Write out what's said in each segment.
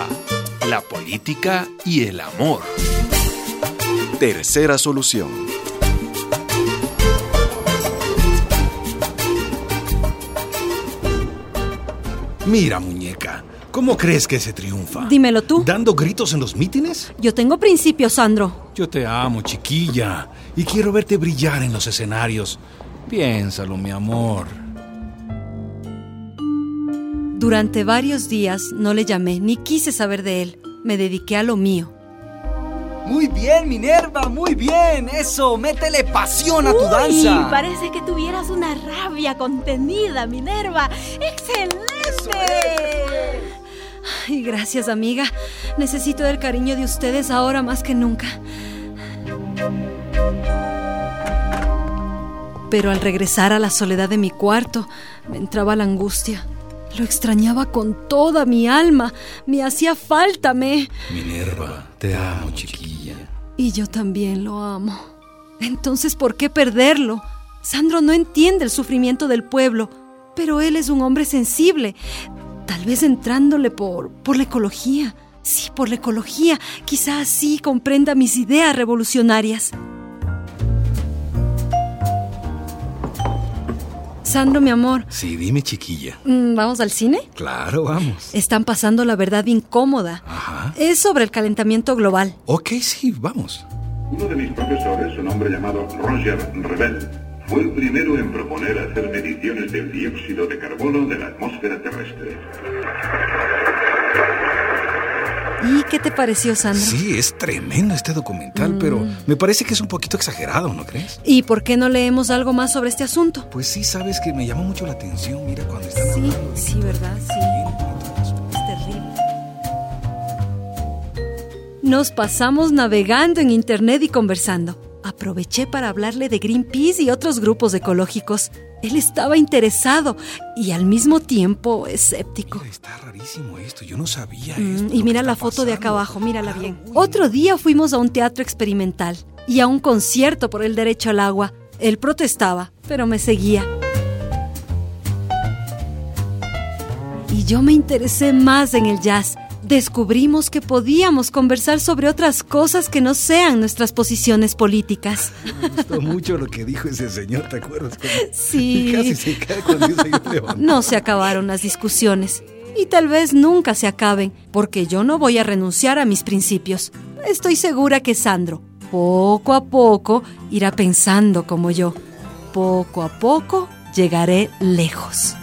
Minerva, la política y el amor. Tercera solución. Mira, muñeca, ¿cómo crees que se triunfa? Dímelo tú. ¿Dando gritos en los mítines? Yo tengo principios, Sandro. Yo te amo, chiquilla, y quiero verte brillar en los escenarios. Piénsalo, mi amor. Durante varios días no le llamé ni quise saber de él. Me dediqué a lo mío. Muy bien, Minerva, muy bien. Eso, métele pasión a tu danza. Parece que tuvieras una rabia contenida, Minerva. ¡Excelente! Ay, gracias, amiga. Necesito el cariño de ustedes ahora más que nunca. Pero al regresar a la soledad de mi cuarto, me entraba la angustia. Lo extrañaba con toda mi alma. Me hacía falta, Minerva, te amo, chiquilla. Y yo también lo amo. Entonces, ¿por qué perderlo? Sandro no entiende el sufrimiento del pueblo, pero él es un hombre sensible. Tal vez entrándole por la ecología. Sí, por la ecología. Quizá así comprenda mis ideas revolucionarias. Sandro, mi amor. Sí, dime, chiquilla. ¿Vamos al cine? Claro, vamos. Están pasando La verdad incómoda. Ajá. Es sobre el calentamiento global. Ok, sí, vamos. Uno de mis profesores, un hombre llamado Roger Rebel, fue el primero en proponer hacer mediciones del dióxido de carbono de la atmósfera terrestre. ¿Y qué te pareció, Sandro? Sí, es tremendo este documental, pero me parece que es un poquito exagerado, ¿no crees? ¿Y por qué no leemos algo más sobre este asunto? Pues sí, sabes que me llamó mucho la atención. Mira cuando están Sí, hablando. sí, ¿verdad? Sí. Es terrible. Nos pasamos navegando en internet y conversando. Aproveché para hablarle de Greenpeace y otros grupos ecológicos. Él estaba interesado y al mismo tiempo escéptico. Mira, está rarísimo esto, yo no sabía esto. Y mira la foto de acá abajo, mírala bien. Otro día fuimos a un teatro experimental y a un concierto por el derecho al agua. Él protestaba, pero me seguía. Y yo me interesé más en el jazz. Descubrimos que podíamos conversar sobre otras cosas que no sean nuestras posiciones políticas. Me gustó mucho lo que dijo ese señor, ¿te acuerdas? Sí. Casi se cae cuando dice yo levanto. No se acabaron las discusiones. Y tal vez nunca se acaben, porque yo no voy a renunciar a mis principios. Estoy segura que Sandro, poco a poco, irá pensando como yo. Poco a poco llegaré lejos.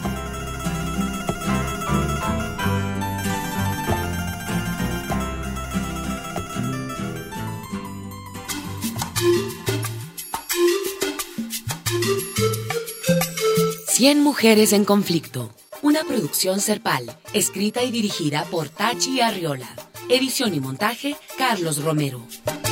Cien mujeres en conflicto. Una producción Serpal, escrita y dirigida por Tachi Arriola. Edición y montaje, Carlos Romero.